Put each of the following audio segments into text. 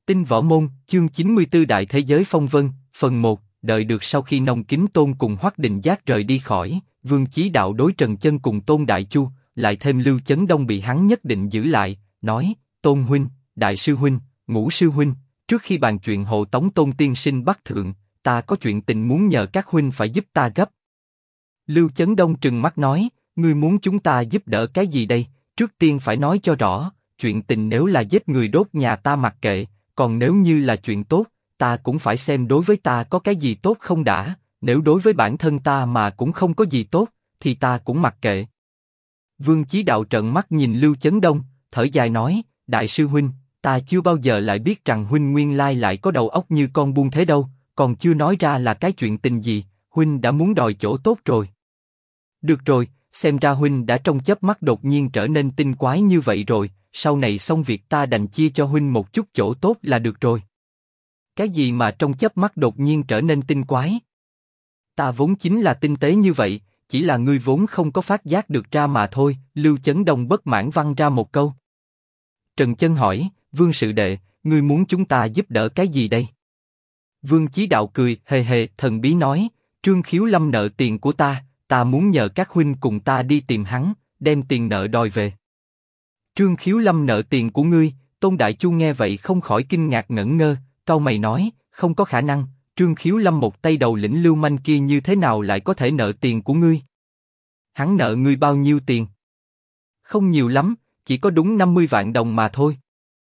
Tinh Võ Môn, chương 94 Đại Thế Giới Phong Vân, phần 1, đợi được sau khi Nông Kính Tôn cùng Hoắc Định Giác rời đi khỏi, Vương Chí Đạo đối Trần Chân cùng Tôn Đại Chu, lại thêm Lưu Chấn Đông bị hắn nhất định giữ lại, nói, Tôn Huynh, Đại Sư Huynh, Ngũ Sư Huynh, trước khi bàn chuyện hộ tống Tôn Tiên Sinh Bắc Thượng, ta có chuyện tình muốn nhờ các huynh phải giúp ta gấp. Lưu Chấn Đông trừng mắt nói, ngươi muốn chúng ta giúp đỡ cái gì đây? Trước tiên phải nói cho rõ, chuyện tình nếu là giết người đốt nhà ta mặc kệ, còn nếu như là chuyện tốt, ta cũng phải xem đối với ta có cái gì tốt không đã. Nếu đối với bản thân ta mà cũng không có gì tốt, thì ta cũng mặc kệ. Vương Chí Đạo trợn mắt nhìn Lưu Chấn Đông, thở dài nói, Đại Sư Huynh, ta chưa bao giờ lại biết rằng Huynh nguyên lai lại có đầu óc như con buôn thế đâu, còn chưa nói ra là cái chuyện tình gì, Huynh đã muốn đòi chỗ tốt rồi. Được rồi, xem ra Huynh đã trong chớp mắt đột nhiên trở nên tinh quái như vậy rồi, sau này xong việc ta đành chia cho Huynh một chút chỗ tốt là được rồi. Cái gì mà trong chớp mắt đột nhiên trở nên tinh quái? Ta vốn chính là tinh tế như vậy, chỉ là ngươi vốn không có phát giác được ra mà thôi. Lưu Chấn Đông bất mãn văng ra một câu. Trần Chân hỏi, Vương Sự Đệ, ngươi muốn chúng ta giúp đỡ cái gì đây? Vương Chí Đạo cười, hề hề, thần bí nói, Trương Khiếu Lâm nợ tiền của ta muốn nhờ các huynh cùng ta đi tìm hắn, đem tiền nợ đòi về. Trương Khiếu Lâm nợ tiền của ngươi? Tôn Đại Chu nghe vậy không khỏi kinh ngạc ngẩn ngơ, cau mày nói, không có khả năng, Trương Khiếu Lâm một tay đầu lĩnh lưu manh kia như thế nào lại có thể nợ tiền của ngươi? Hắn nợ ngươi bao nhiêu tiền? Không nhiều lắm, chỉ có đúng 50 vạn đồng mà thôi.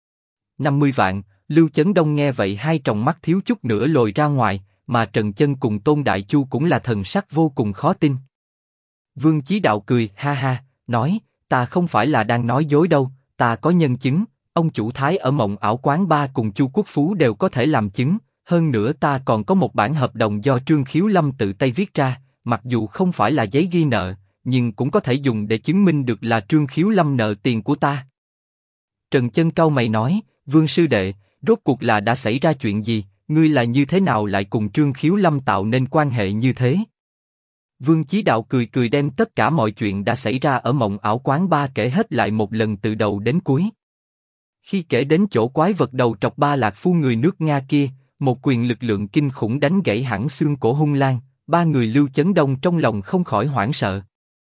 50 vạn, Lưu Chấn Đông nghe vậy hai tròng mắt thiếu chút nữa lồi ra ngoài, mà Trần Chân cùng Tôn Đại Chu cũng là thần sắc vô cùng khó tin. Vương Chí Đạo cười, ha ha, nói, ta không phải là đang nói dối đâu, ta có nhân chứng, ông chủ Thái ở Mộng Ảo Quán Ba cùng Chu Quốc Phú đều có thể làm chứng, hơn nữa ta còn có một bản hợp đồng do Trương Khiếu Lâm tự tay viết ra, mặc dù không phải là giấy ghi nợ, nhưng cũng có thể dùng để chứng minh được là Trương Khiếu Lâm nợ tiền của ta. Trần Chân cau mày nói, Vương Sư Đệ, rốt cuộc là đã xảy ra chuyện gì, ngươi là như thế nào lại cùng Trương Khiếu Lâm tạo nên quan hệ như thế? Vương Chí Đạo cười cười đem tất cả mọi chuyện đã xảy ra ở Mộng Ảo Quán Ba kể hết lại một lần từ đầu đến cuối. Khi kể đến chỗ quái vật đầu trọc Ba Lạc Phu người nước Nga kia, một quyền lực lượng kinh khủng đánh gãy hẳn xương cổ hung lang, ba người Lưu Chấn Đông trong lòng không khỏi hoảng sợ.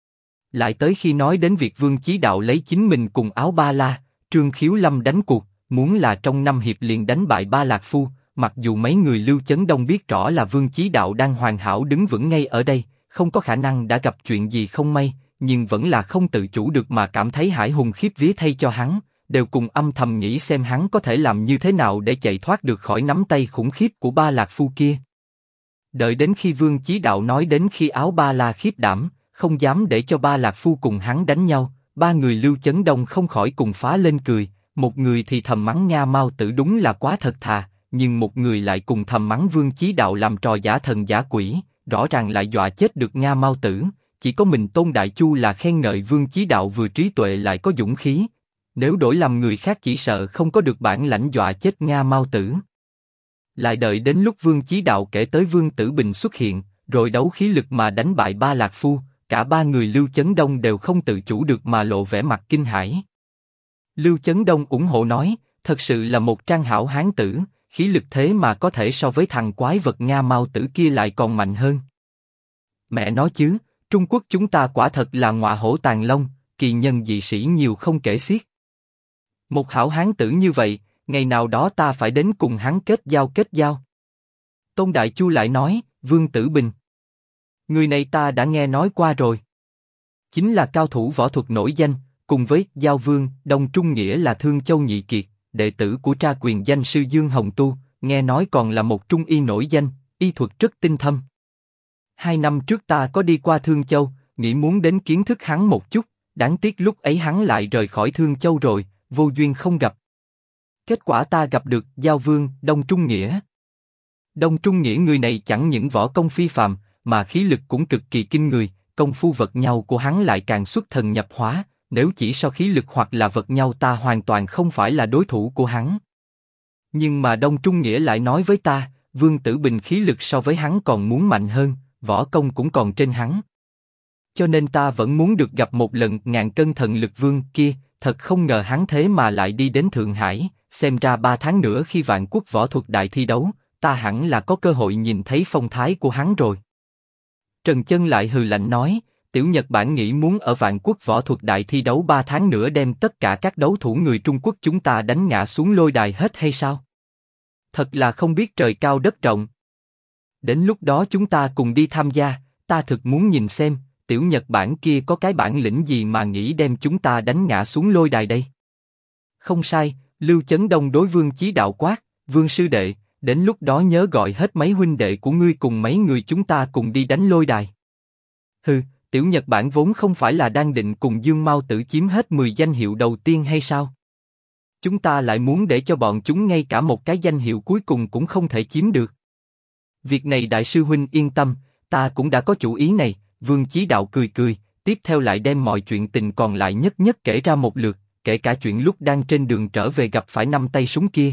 Lại tới khi nói đến việc Vương Chí Đạo lấy chính mình cùng Áo Ba La, Trương Khiếu Lâm đánh cuộc, muốn là trong 5 hiệp liền đánh bại Ba Lạc Phu, mặc dù mấy người Lưu Chấn Đông biết rõ là Vương Chí Đạo đang hoàn hảo đứng vững ngay ở đây, không có khả năng đã gặp chuyện gì không may, nhưng vẫn là không tự chủ được mà cảm thấy hãi hùng khiếp vía thay cho hắn, đều cùng âm thầm nghĩ xem hắn có thể làm như thế nào để chạy thoát được khỏi nắm tay khủng khiếp của Ba Lạc Phu kia. Đợi đến khi Vương Chí Đạo nói đến khi Áo Ba La khiếp đảm, không dám để cho Ba Lạc Phu cùng hắn đánh nhau, ba người Lưu Chấn Đông không khỏi cùng phá lên cười, một người thì thầm mắng Nha Mao Tử đúng là quá thật thà, nhưng một người lại cùng thầm mắng Vương Chí Đạo làm trò giả thần giả quỷ, rõ ràng lại dọa chết được Nha Mao Tử. Chỉ có mình Tôn Đại Chu là khen ngợi Vương Chí Đạo vừa trí tuệ lại có dũng khí. Nếu đổi làm người khác chỉ sợ không có được bản lãnh dọa chết Nha Mao Tử. Lại đợi đến lúc Vương Chí Đạo kể tới Vương Tử Bình xuất hiện, rồi đấu khí lực mà đánh bại Ba Lạc Phu, cả ba người Lưu Chấn Đông đều không tự chủ được mà lộ vẻ mặt kinh hãi. Lưu Chấn Đông ủng hộ nói, thật sự là một trang hảo hán tử, khí lực thế mà có thể so với thằng quái vật Nha Mao Tử kia lại còn mạnh hơn. Mẹ nói chứ, Trung Quốc chúng ta quả thật là ngọa hổ tàng long, kỳ nhân dị sĩ nhiều không kể xiết. Một hảo hán tử như vậy, ngày nào đó ta phải đến cùng hắn kết giao. Tôn Đại Chu lại nói, Vương Tử Bình. Người này ta đã nghe nói qua rồi. Chính là cao thủ võ thuật nổi danh, cùng với Giao Vương, Đông Trung Nghĩa là Thương Châu Nhị Kiệt, đệ tử của tra quyền danh sư Dương Hồng Tu, nghe nói còn là một trung y nổi danh, y thuật rất tinh thâm. 2 năm trước ta có đi qua Thương Châu, nghĩ muốn đến kiến thức hắn một chút, đáng tiếc lúc ấy hắn lại rời khỏi Thương Châu rồi, vô duyên không gặp. Kết quả ta gặp được Giao Vương, Đông Trung Nghĩa. Đông Trung Nghĩa người này chẳng những võ công phi phàm, mà khí lực cũng cực kỳ kinh người, công phu vật nhau của hắn lại càng xuất thần nhập hóa, nếu chỉ so khí lực hoặc là vật nhau ta hoàn toàn không phải là đối thủ của hắn. Nhưng mà Đông Trung Nghĩa lại nói với ta, Vương Tử Bình khí lực so với hắn còn muốn mạnh hơn, võ công cũng còn trên hắn. Cho nên ta vẫn muốn được gặp một lần ngàn cân thần lực vương kia, thật không ngờ hắn thế mà lại đi đến Thượng Hải, xem ra 3 tháng nữa khi Vạn Quốc võ thuật đại thi đấu, ta hẳn là có cơ hội nhìn thấy phong thái của hắn rồi. Trần Chân lại hừ lạnh nói, Tiểu Nhật Bản nghĩ muốn ở Vạn Quốc võ thuật đại thi đấu 3 tháng nữa đem tất cả các đấu thủ người Trung Quốc chúng ta đánh ngã xuống lôi đài hết hay sao? Thật là không biết trời cao đất rộng. Đến lúc đó chúng ta cùng đi tham gia, ta thực muốn nhìn xem, Tiểu Nhật Bản kia có cái bản lĩnh gì mà nghĩ đem chúng ta đánh ngã xuống lôi đài đây. Không sai, Lưu Chấn Đông đối Vương Chí Đạo quát, Vương sư đệ, đến lúc đó nhớ gọi hết mấy huynh đệ của ngươi cùng mấy người chúng ta cùng đi đánh lôi đài. Hừ, Tiểu Nhật Bản vốn không phải là đang định cùng Dương Mao Tử chiếm hết 10 danh hiệu đầu tiên hay sao? Chúng ta lại muốn để cho bọn chúng ngay cả một cái danh hiệu cuối cùng cũng không thể chiếm được. Việc này đại sư huynh yên tâm, ta cũng đã có chủ ý này. Vương Chí Đạo cười cười, tiếp theo lại đem mọi chuyện tình còn lại nhất nhất kể ra một lượt, kể cả chuyện lúc đang trên đường trở về gặp phải 5 tay súng kia.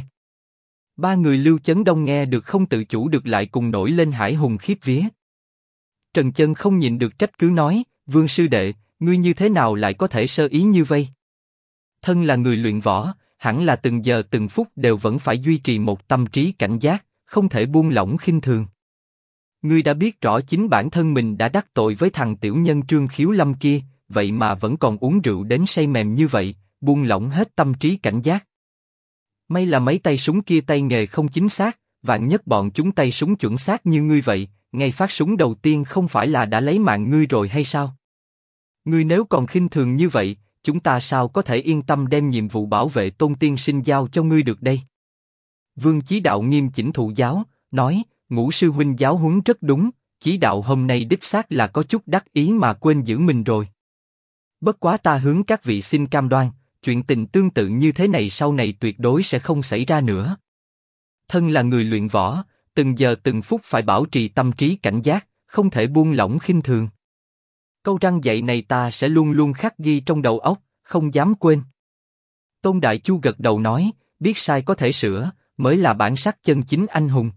3 người Lưu Chấn Đông nghe được không tự chủ được lại cùng nổi lên hải hùng khiếp vía. Trần Chân không nhịn được trách cứ nói, Vương sư đệ, ngươi như thế nào lại có thể sơ ý như vậy? Thân là người luyện võ, hẳn là từng giờ từng phút đều vẫn phải duy trì một tâm trí cảnh giác, không thể buông lỏng khinh thường. Ngươi đã biết rõ chính bản thân mình đã đắc tội với thằng tiểu nhân Trương Khiếu Lâm kia, vậy mà vẫn còn uống rượu đến say mềm như vậy, buông lỏng hết tâm trí cảnh giác. May là mấy tay súng kia tay nghề không chính xác, vạn nhất bọn chúng tay súng chuẩn xác như ngươi vậy, ngay phát súng đầu tiên không phải là đã lấy mạng ngươi rồi hay sao? Ngươi nếu còn khinh thường như vậy, chúng ta sao có thể yên tâm đem nhiệm vụ bảo vệ Tôn tiên sinh giao cho ngươi được đây? Vương Chí Đạo nghiêm chỉnh thụ giáo, nói, Ngũ sư huynh giáo huấn rất đúng, Chí Đạo hôm nay đích xác là có chút đắc ý mà quên giữ mình rồi. Bất quá ta hướng các vị xin cam đoan, chuyện tình tương tự như thế này sau này tuyệt đối sẽ không xảy ra nữa. Thân là người luyện võ, từng giờ từng phút phải bảo trì tâm trí cảnh giác, không thể buông lỏng khinh thường. Câu răn dạy này ta sẽ luôn luôn khắc ghi trong đầu óc, không dám quên. Tôn Đại Chu gật đầu nói, biết sai có thể sửa, mới là bản sắc chân chính anh hùng.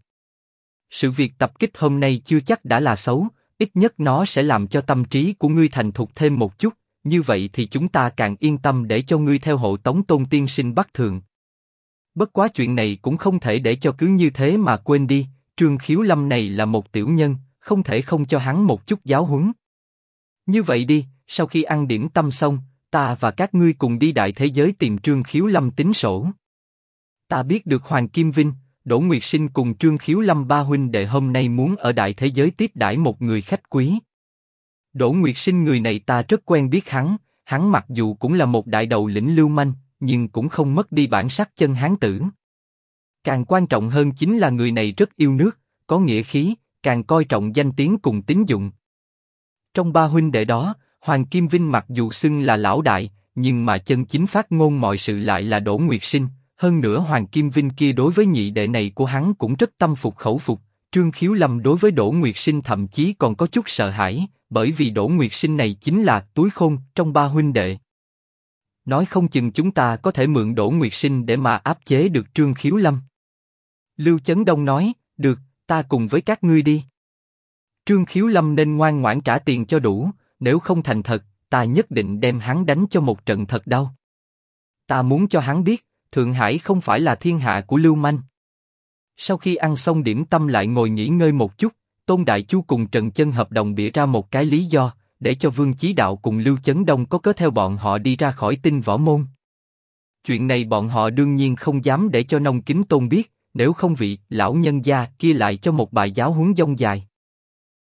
Sự việc tập kích hôm nay chưa chắc đã là xấu, ít nhất nó sẽ làm cho tâm trí của ngươi thành thục thêm một chút, như vậy thì chúng ta càng yên tâm để cho ngươi theo hộ tống Tôn tiên sinh Bắc Thượng. Bất quá chuyện này cũng không thể để cho cứ như thế mà quên đi, Trương Khiếu Lâm này là một tiểu nhân, không thể không cho hắn một chút giáo huấn. Như vậy đi, sau khi ăn điểm tâm xong, ta và các ngươi cùng đi đại thế giới tìm Trương Khiếu Lâm tính sổ. Ta biết được Hoàng Kim Vinh, Đỗ Nguyệt Sinh cùng Trương Khiếu Lâm ba huynh đệ hôm nay muốn ở đại thế giới tiếp đãi một người khách quý. Đỗ Nguyệt Sinh người này ta rất quen biết hắn mặc dù cũng là một đại đầu lĩnh lưu manh, nhưng cũng không mất đi bản sắc chân hán tử. Càng quan trọng hơn chính là người này rất yêu nước, có nghĩa khí, càng coi trọng danh tiếng cùng tín dụng. Trong ba huynh đệ đó, Hoàng Kim Vinh mặc dù xưng là lão đại, nhưng mà chân chính phát ngôn mọi sự lại là Đỗ Nguyệt Sinh. Hơn nữa Hoàng Kim Vinh kia đối với nhị đệ này của hắn cũng rất tâm phục khẩu phục. Trương Khiếu Lâm đối với Đỗ Nguyệt Sinh thậm chí còn có chút sợ hãi, bởi vì Đỗ Nguyệt Sinh này chính là túi khôn trong ba huynh đệ. Nói không chừng chúng ta có thể mượn Đỗ Nguyệt Sinh để mà áp chế được Trương Khiếu Lâm. Lưu Chấn Đông nói, được, ta cùng với các ngươi đi. Trương Khiếu Lâm nên ngoan ngoãn trả tiền cho đủ, nếu không thành thật, ta nhất định đem hắn đánh cho một trận thật đau. Ta muốn cho hắn biết, Thượng Hải không phải là thiên hạ của lưu manh. Sau khi ăn xong điểm tâm lại ngồi nghỉ ngơi một chút, Tôn Đại Chu cùng Trần Chân hợp đồng bịa ra một cái lý do, để cho Vương Chí Đạo cùng Lưu Chấn Đông có cớ theo bọn họ đi ra khỏi Tinh Võ Môn. Chuyện này bọn họ đương nhiên không dám để cho Nông Kính Tôn biết, nếu không vị lão nhân gia kia lại cho một bài giáo huấn dông dài.